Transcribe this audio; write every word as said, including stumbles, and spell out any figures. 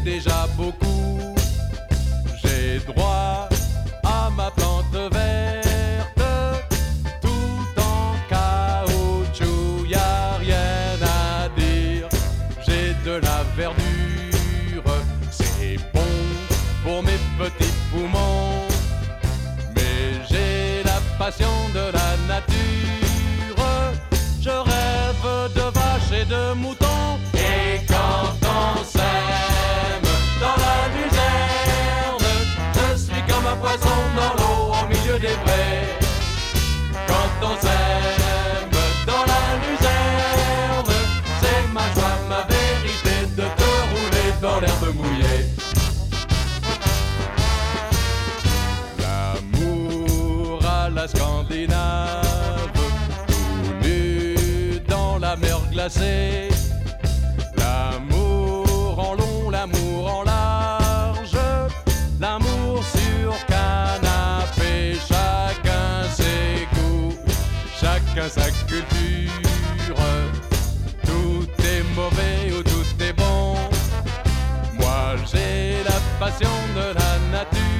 déjà beaucoup. J'ai droit à ma plante verte, tout en caoutchouc, y a rien à dire. J'ai de la verdure, c'est bon pour mes petits poumons. Mais j'ai la passion de la nature, je rêve de vaches et de moutons. Et quand on s'aime dans la luzerne, je suis comme un poisson dans l'eau au milieu des prés. Quand on s'aime dans la luzerne, c'est ma joie, ma vérité de te rouler dans l'herbe mouillée. L'amour à la scandinave, tout nu dans la mer glacée. L'amour en long, l'amour en large, l'amour sur canapé, chacun ses goûts, chacun sa culture. Tout est mauvais ou tout est bon, moi j'ai la passion de la nature.